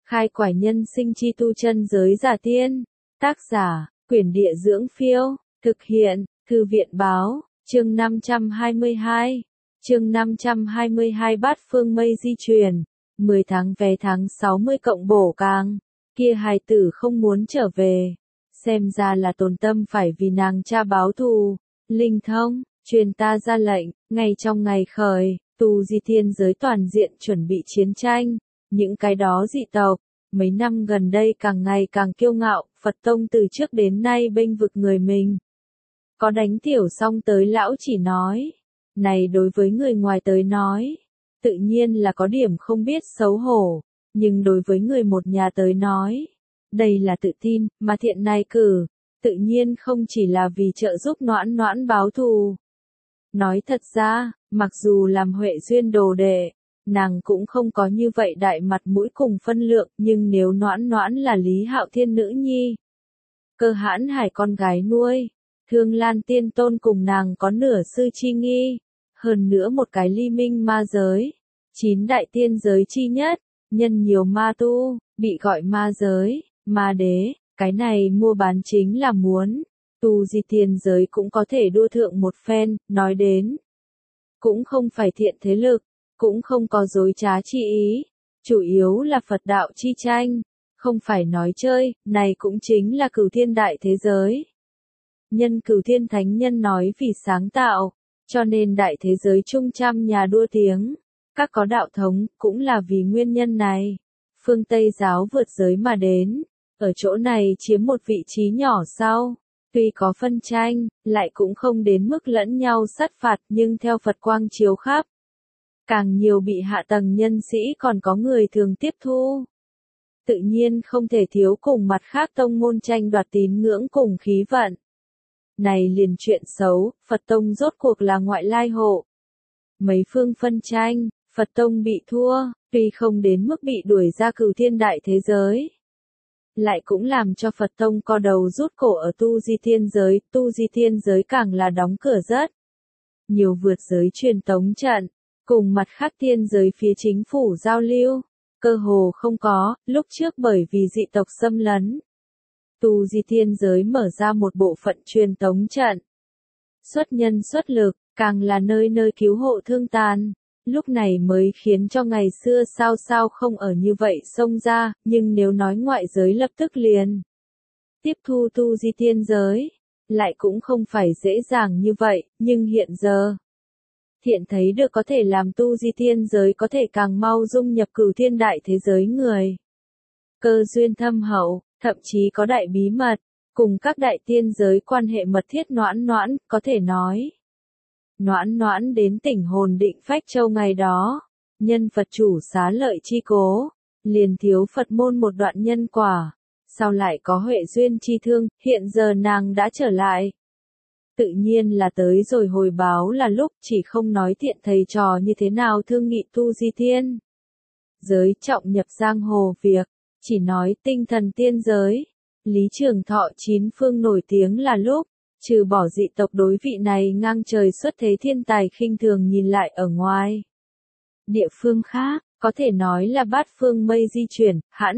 Khai quải nhân sinh chi tu chân giới giả tiên. Tác giả, Quyển Địa Dưỡng Phiêu. Thực hiện, Thư viện Báo. Chương 522. Chương 522 Bát Phương Mây di chuyển. 10 tháng vé tháng 60 cộng bổ càng. Kia hài tử không muốn trở về. Xem ra là tồn tâm phải vì nàng cha báo thù. Linh thông, truyền ta ra lệnh, ngay trong ngày khởi, tu di thiên giới toàn diện chuẩn bị chiến tranh. Những cái đó dị tộc, mấy năm gần đây càng ngày càng kiêu ngạo, Phật tông từ trước đến nay bênh vực người mình. Có đánh tiểu xong tới lão chỉ nói, này đối với người ngoài tới nói, tự nhiên là có điểm không biết xấu hổ, nhưng đối với người một nhà tới nói, đây là tự tin, mà thiện này cử, tự nhiên không chỉ là vì trợ giúp Noãn Noãn báo thù. Nói thật ra, mặc dù làm Huệ Duyên đồ đệ, nàng cũng không có như vậy đại mặt mũi cùng phân lượng, nhưng nếu Noãn Noãn là Lý Hạo Thiên nữ nhi, Cơ Hãn Hải con gái nuôi, Thương Lan Tiên Tôn cùng nàng có nửa sư chi nghi, hơn nữa một cái ly minh ma giới, 9 đại tiên giới chi nhất, nhân nhiều ma tu, bị gọi ma giới, ma đế, cái này mua bán chính là muốn, tu di tiên giới cũng có thể đua thượng một phen, nói đến, cũng không phải thiện thế lực, cũng không có dối trá chi ý, chủ yếu là Phật đạo chi tranh, không phải nói chơi, này cũng chính là Cửu Thiên đại thế giới. Nhân Cửu Thiên thánh nhân nói vì sáng tạo, cho nên đại thế giới chung trăm nhà đua tiếng, các có đạo thống, cũng là vì nguyên nhân này. Phương Tây giáo vượt giới mà đến, ở chỗ này chiếm một vị trí nhỏ sau, tuy có phân tranh, lại cũng không đến mức lẫn nhau sát phạt, nhưng theo Phật quang chiếu khắp, càng nhiều bị hạ tầng nhân sĩ còn có người thường tiếp thu. Tự nhiên không thể thiếu cùng mặt khác tông môn tranh đoạt tín ngưỡng cùng khí vận. Này liền chuyện xấu, Phật tông rốt cuộc là ngoại lai hộ. Mấy phương phân tranh, Phật tông bị thua, tuy không đến mức bị đuổi ra Cửu Thiên đại thế giới, lại cũng làm cho Phật tông co đầu rút cổ ở tu di thiên giới càng là đóng cửa rất nhiều vượt giới truyền tống trận, cùng mặt khác thiên giới phía chính phủ giao lưu, cơ hồ không có, lúc trước bởi vì dị tộc xâm lấn. Tu di thiên giới mở ra một bộ phận truyền tống trận. Xuất nhân xuất lực, càng là nơi nơi cứu hộ thương tàn. Lúc này mới khiến cho ngày xưa sao không ở như vậy xông ra, nhưng nếu nói ngoại giới lập tức liền tiếp thu tu di thiên giới, lại cũng không phải dễ dàng như vậy, nhưng hiện giờ, thiện thấy được có thể làm tu di thiên giới có thể càng mau dung nhập Cửu Thiên đại thế giới người. Cơ duyên thâm hậu, thậm chí có đại bí mật, cùng các đại tiên giới quan hệ mật thiết Noãn Noãn, có thể nói. Noãn Noãn đến tỉnh Hồn Định Phách Châu ngày đó, nhân Phật chủ xá lợi chi cố, liền thiếu Phật môn một đoạn nhân quả, sau lại có Huệ Duyên chi thương, hiện giờ nàng đã trở lại. Tự nhiên là tới rồi hồi báo là lúc, chỉ không nói thiện thầy trò như thế nào thương nghị tu di thiên giới trọng nhập giang hồ việc, chỉ nói tinh thần tiên giới, Lý Trường Thọ 9 phương nổi tiếng là lúc, trừ bỏ dị tộc đối vị này ngang trời xuất thế thiên tài khinh thường nhìn lại ở ngoài. Địa phương khác, có thể nói là bát phương mây di chuyển, Hãn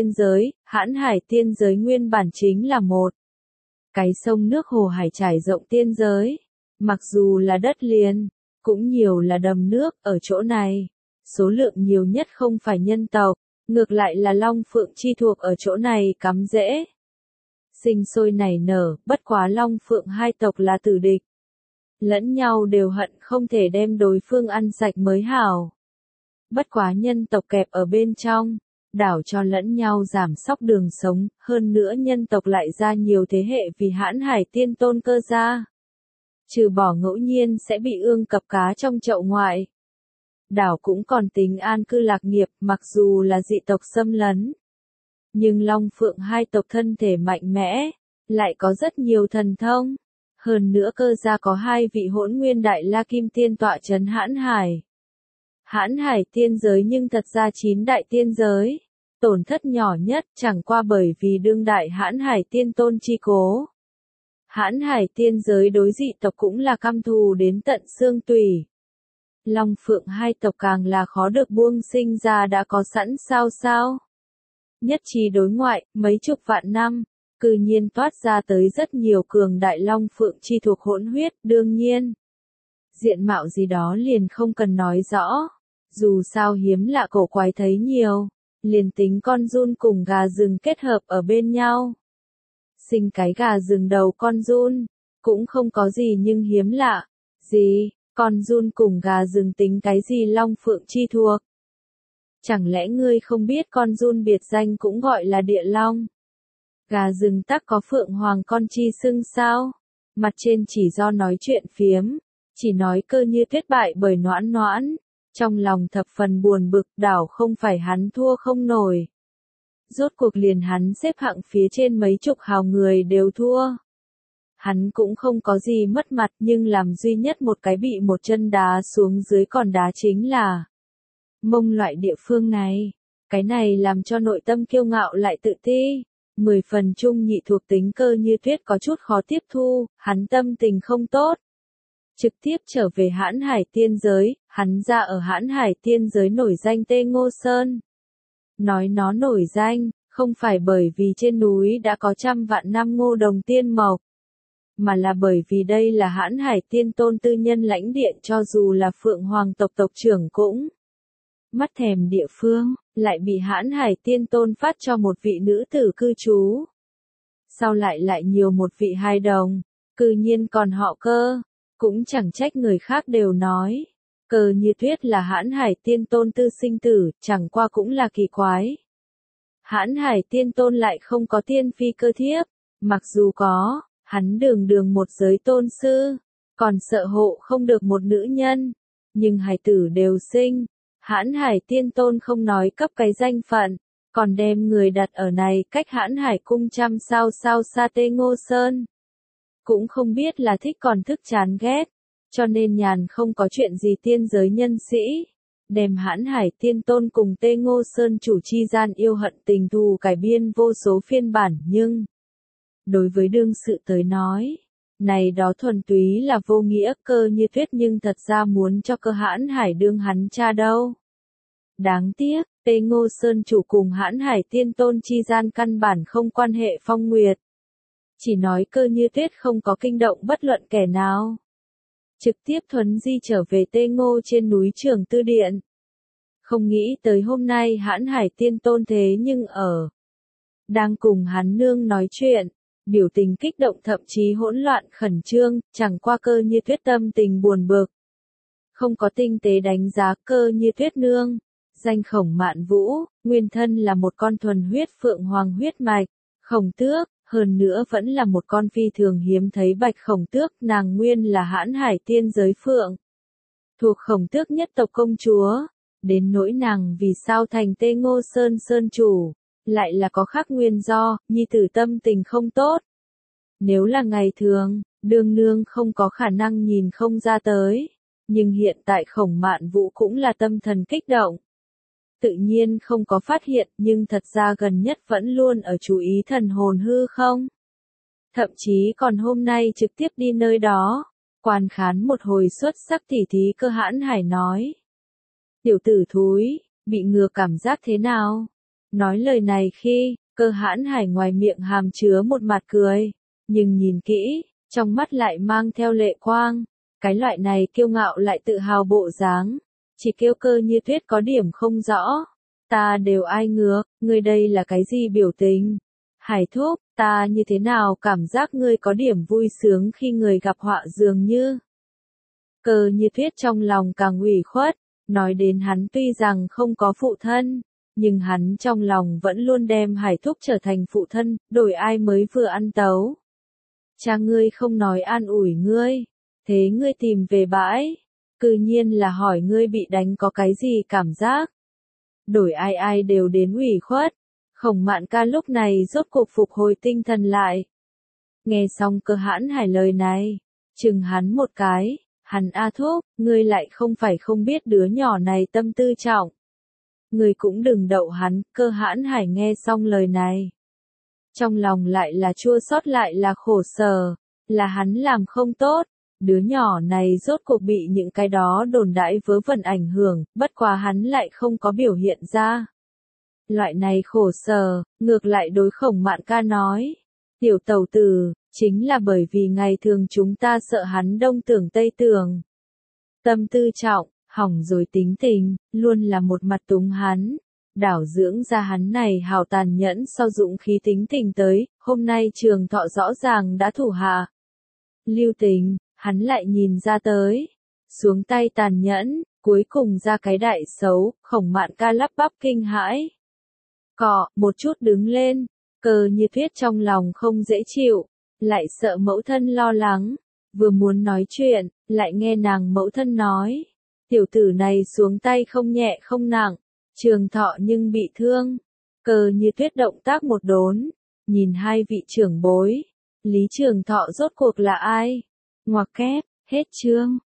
Hải tiên giới nguyên bản chính là một cái sông nước hồ hải trải rộng tiên giới, mặc dù là đất liền, cũng nhiều là đầm nước, ở chỗ này, số lượng nhiều nhất không phải nhân tộc, ngược lại là Long Phượng chi thuộc ở chỗ này cắm rễ. Sinh sôi nảy nở, bất quá Long Phượng hai tộc là tử địch. Lẫn nhau đều hận không thể đem đối phương ăn sạch mới hảo. Bất quá nhân tộc kẹp ở bên trong, đảo cho lẫn nhau giảm sóc đường sống, hơn nữa nhân tộc lại ra nhiều thế hệ vì Hãn Hải Tiên Tôn Cơ gia. Trừ bỏ ngẫu nhiên sẽ bị ương cập cá trong chậu ngoại. Đảo cũng còn tính an cư lạc nghiệp, mặc dù là dị tộc xâm lấn. Nhưng Long Phượng hai tộc thân thể mạnh mẽ, lại có rất nhiều thần thông. Hơn nữa Cơ gia có 2 vị Hỗn Nguyên Đại La Kim Tiên tọa trấn Hãn Hải. Hãn Hải tiên giới nhưng thật ra 9 đại tiên giới, tổn thất nhỏ nhất chẳng qua bởi vì đương đại Hãn Hải Tiên Tôn chi cố. Hãn Hải tiên giới đối dị tộc cũng là căm thù đến tận xương tủy. Long Phượng hai tộc càng là khó được buông sinh ra đã có sẵn sao. Nhất trí đối ngoại, mấy chục vạn năm, cư nhiên toát ra tới rất nhiều cường đại long phượng chi thuộc hỗn huyết, đương nhiên. Diện mạo gì đó liền không cần nói rõ. Dù sao hiếm lạ cổ quái thấy nhiều, liền tính con giun cùng gà rừng kết hợp ở bên nhau. Sinh cái gà rừng đầu con giun, cũng không có gì nhưng hiếm lạ. Gì, con giun cùng gà rừng tính cái gì long phượng chi thuộc? Chẳng lẽ ngươi không biết con giun biệt danh cũng gọi là địa long? Gà rừng tắc có phượng hoàng con chi xưng sao? Mặt trên chỉ do nói chuyện phiếm, chỉ nói Cơ Như Tuyết bại bởi Noãn Noãn, trong lòng thập phần buồn bực, đảo không phải hắn thua không nổi. Rốt cuộc liền hắn xếp hạng phía trên mấy chục hào người đều thua. Hắn cũng không có gì mất mặt, nhưng làm duy nhất một cái bị một chân đá xuống dưới còn đá chính là Mông loại địa phương này. Cái này làm cho nội tâm kiêu ngạo lại tự ti. 10 phần trung nhị thuộc tính Cơ Như Tuyết có chút khó tiếp thu, hắn tâm tình không tốt. Trực tiếp trở về Hãn Hải tiên giới, hắn ra ở Hãn Hải tiên giới nổi danh Tê Ngô Sơn. Nói nó nổi danh, không phải bởi vì trên núi đã có trăm vạn năm ngô đồng tiên mộc, mà là bởi vì đây là Hãn Hải tiên tôn tư nhân lãnh địa, cho dù là Phượng Hoàng tộc tộc trưởng cũng mắt thèm địa phương, lại bị Hãn Hải tiên tôn phát cho một vị nữ tử cư trú. Sau lại nhiều một vị hài đồng, cư nhiên còn họ Cơ, cũng chẳng trách người khác đều nói. Cơ Như Tuyết là Hãn Hải tiên tôn tư sinh tử, chẳng qua cũng là kỳ quái. Hãn Hải tiên tôn lại không có tiên phi cơ thiếp, mặc dù có, hắn đường một giới tôn sư, còn sợ hộ không được một nữ nhân, nhưng hài tử đều sinh. Hãn Hải tiên tôn không nói cấp cái danh phận, còn đem người đặt ở này cách Hãn Hải cung trăm sao xa Tê Ngô Sơn. Cũng không biết là thích còn thức chán ghét, cho nên nhàn không có chuyện gì tiên giới nhân sĩ. Đem Hãn Hải tiên tôn cùng Tê Ngô Sơn chủ chi gian yêu hận tình thù cải biên vô số phiên bản, nhưng đối với đương sự tới nói, này đó thuần túy là vô nghĩa. Cơ Như Tuyết nhưng thật ra muốn cho Cơ Hãn Hải đương hắn cha đâu. Đáng tiếc, Tê Ngô Sơn chủ cùng Hãn Hải tiên tôn chi gian căn bản không quan hệ phong nguyệt. Chỉ nói Cơ Như Tuyết không có kinh động bất luận kẻ nào. Trực tiếp thuấn di trở về Tê Ngô trên núi Trường Tư Điện. Không nghĩ tới hôm nay Hãn Hải tiên tôn thế nhưng đang cùng hắn nương nói chuyện, biểu tình kích động thậm chí hỗn loạn khẩn trương, chẳng qua Cơ Như Tuyết tâm tình buồn bực. Không có tinh tế đánh giá Cơ Như Tuyết nương, danh Khổng Mạn Vũ, nguyên thân là một con thuần huyết phượng hoàng huyết mạch, khổng tước, hơn nữa vẫn là một con phi thường hiếm thấy bạch khổng tước, nàng nguyên là Hãn Hải tiên giới phượng. Thuộc khổng tước nhất tộc công chúa, đến nỗi nàng vì sao thành Tê Ngô Sơn sơn chủ, lại là có khác nguyên do, nhi tử tâm tình không tốt. Nếu là ngày thường, đương nương không có khả năng nhìn không ra tới, nhưng hiện tại Khổng Mạn Vũ cũng là tâm thần kích động. Tự nhiên không có phát hiện, nhưng thật ra gần nhất vẫn luôn ở chú ý thần hồn hư không. Thậm chí còn hôm nay trực tiếp đi nơi đó, quan khán một hồi xuất sắc tỉ thí. Cơ Hãn Hải nói. Tiểu tử thúi, bị ngừa cảm giác thế nào? Nói lời này khi, Cơ Hãn Hải ngoài miệng hàm chứa một mặt cười, nhưng nhìn kỹ, trong mắt lại mang theo lệ quang. Cái loại này kiêu ngạo lại tự hào bộ dáng. Chỉ kêu Cơ Như Tuyết có điểm không rõ. Ta đều ai ngược, ngươi đây là cái gì biểu tình? Hải thúc, ta như thế nào cảm giác ngươi có điểm vui sướng khi người gặp họa dường như. Cơ Như Tuyết trong lòng càng ủy khuất, nói đến hắn tuy rằng không có phụ thân, nhưng hắn trong lòng vẫn luôn đem Hải thúc trở thành phụ thân, đổi ai mới vừa ăn tấu. Cha ngươi không nói an ủi ngươi, thế ngươi tìm về bãi. Cư nhiên là hỏi ngươi bị đánh có cái gì cảm giác. Đổi ai đều đến ủy khuất. Khổng Mạn ca lúc này rốt cuộc phục hồi tinh thần lại. Nghe xong Cơ Hãn Hải lời này, chừng hắn một cái, hắn a thúc, ngươi lại không phải không biết đứa nhỏ này tâm tư trọng. Ngươi cũng đừng đậu hắn. Cơ Hãn Hải nghe xong lời này, trong lòng lại là chua xót lại là khổ sở, là hắn làm không tốt. Đứa nhỏ này rốt cuộc bị những cái đó đồn đãi vớ vẩn ảnh hưởng, bất quá hắn lại không có biểu hiện ra. Loại này khổ sở, ngược lại đối Khổng Mạn Ca nói. Tiểu tẩu tử, chính là bởi vì ngày thường chúng ta sợ hắn đông tưởng tây tưởng. Tâm tư trọng, hỏng rồi tính tình, luôn là một mặt túng hắn. Đảo dưỡng ra hắn này hào tàn nhẫn so dũng khí tính tình tới, hôm nay Trường Thọ rõ ràng đã thủ hạ. Lưu tình, hắn lại nhìn ra tới. Xuống tay tàn nhẫn, cuối cùng ra cái đại xấu, Khổng Mạn Ca lắp bắp kinh hãi. Một chút đứng lên, Cơ Như Tuyết trong lòng không dễ chịu, lại sợ mẫu thân lo lắng, vừa muốn nói chuyện, lại nghe nàng mẫu thân nói. Tiểu tử này xuống tay không nhẹ không nặng, Trường Thọ nhưng bị thương. Cơ Như Tuyết động tác một đốn, nhìn hai vị trưởng bối, Lý Trường Thọ rốt cuộc là ai? Ngoặc kép, hết chương.